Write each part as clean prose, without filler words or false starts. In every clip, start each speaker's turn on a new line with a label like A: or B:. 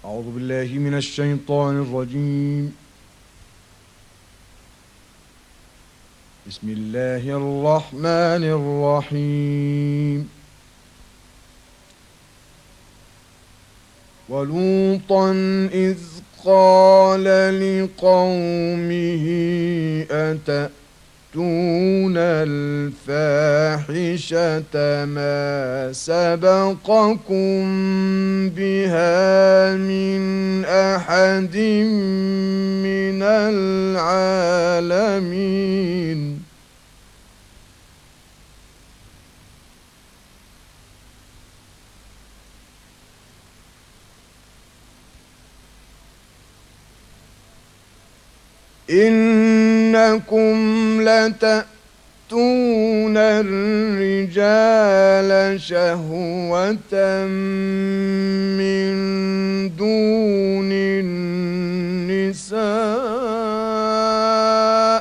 A: أعوذ بالله من الشيطان الرجيم. بسم الله الرحمن الرحيم. ولوطا إذ قال لقومه أتأتون الفاحشة ما سبقكم بها من أحد من العالمين إنكم لتأتون الرجال شهوة من دون النساء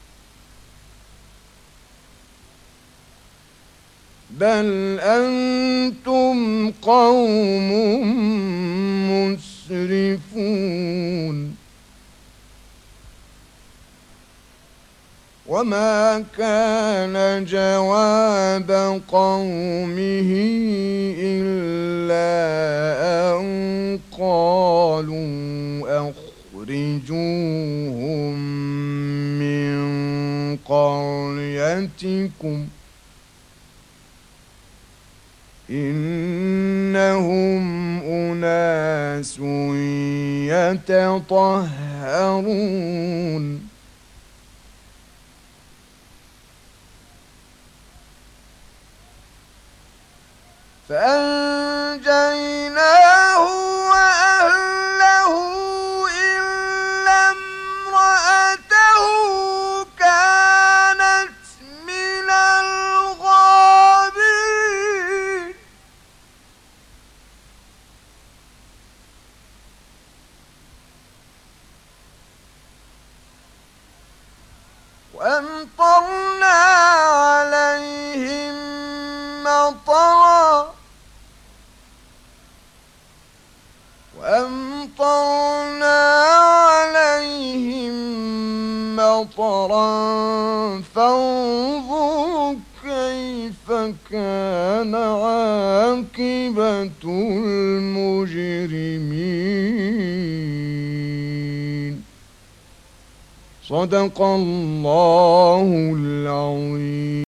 A: بل أنتم قوم مسرفون وما كان جواب قومه إلا أن قالوا أخرجوهم من قريتكم إنهم أناس يتطهرون فأنجيناه وأهله إلا امرأته كانت من الغابرين وأمطرنا عليهم مطرا فانظر كيف كان عاقبة المجرمين. صدق الله العظيم.